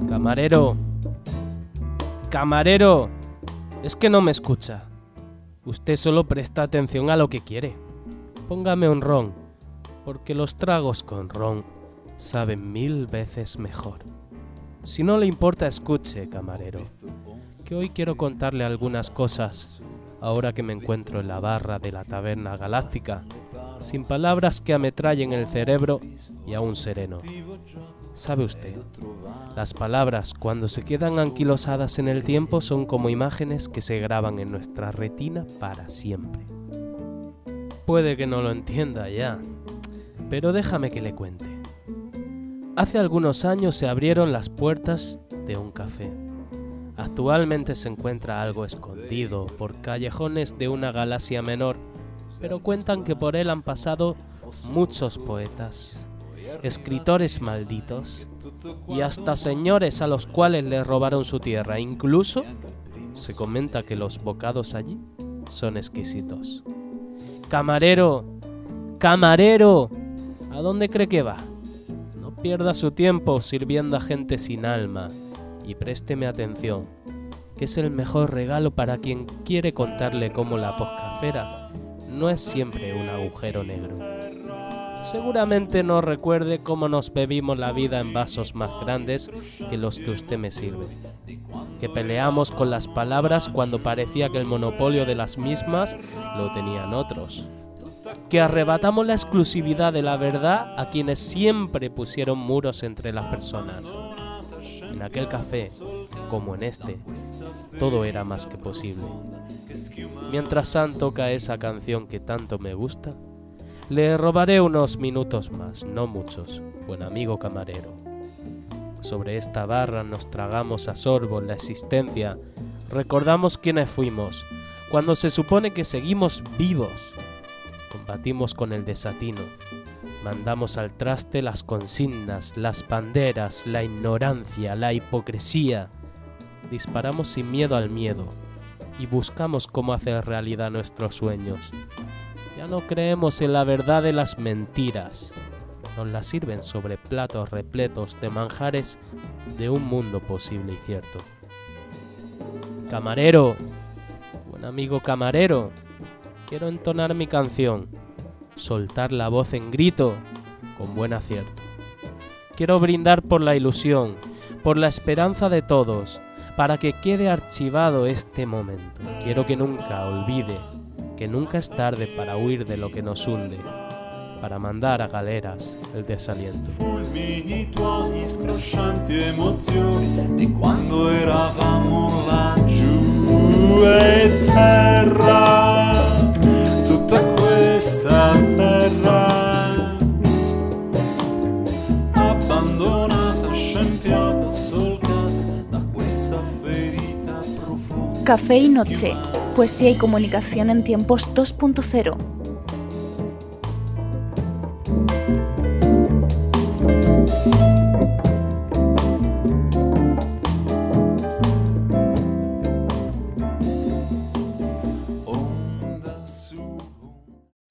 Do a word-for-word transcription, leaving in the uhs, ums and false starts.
Camarero, camarero, es que no me escucha. Usted solo presta atención a lo que quiere. Póngame un ron, porque los tragos con ron saben mil veces mejor. Si no le importa, escuche, camarero, que hoy quiero contarle algunas cosas, ahora que me encuentro en la barra de la Taberna Galáctica, sin palabras que ametrallen el cerebro y aún sereno. ¿Sabe usted? Las palabras, cuando se quedan anquilosadas en el tiempo, son como imágenes que se graban en nuestra retina para siempre. Puede que no lo entienda ya, pero déjame que le cuente. Hace algunos años se abrieron las puertas de un café. Actualmente se encuentra algo escondido por callejones de una galaxia menor, pero cuentan que por él han pasado muchos poetas, escritores malditos y hasta señores a los cuales le robaron su tierra. Incluso se comenta que los bocados allí son exquisitos. Camarero, camarero, ¿a dónde cree que va? No pierda su tiempo sirviendo a gente sin alma y présteme atención, que es el mejor regalo para quien quiere contarle cómo la poscafera no es siempre un agujero negro. Seguramente no recuerde cómo nos bebimos la vida en vasos más grandes que los que usted me sirve, que peleamos con las palabras cuando parecía que el monopolio de las mismas lo tenían otros, que arrebatamos la exclusividad de la verdad a quienes siempre pusieron muros entre las personas. En aquel café, como en este, todo era más que posible. Mientras Sam toca esa canción que tanto me gusta, le robaré unos minutos más, no muchos, buen amigo camarero. Sobre esta barra nos tragamos a sorbos la existencia, recordamos quiénes fuimos, cuando se supone que seguimos vivos. Combatimos con el desatino, mandamos al traste las consignas, las banderas, la ignorancia, la hipocresía. Disparamos sin miedo al miedo y buscamos cómo hacer realidad nuestros sueños. Ya no creemos en la verdad de las mentiras. Nos las sirven sobre platos repletos de manjares de un mundo posible y cierto. Camarero, buen amigo camarero, quiero entonar mi canción, soltar la voz en grito con buen acierto. Quiero brindar por la ilusión, por la esperanza de todos, para que quede archivado este momento. Quiero que nunca olvide que nunca es tarde para huir de lo que nos hunde, para mandar a galeras el desaliento. Fulmini tuoi scroscianti emozioni di quando eravamo laggiù e terra, tutta questa terra abbandonata, scempiata, solcata da questa ferita profonda. Café y noche, poesía y comunicación en tiempos dos punto cero.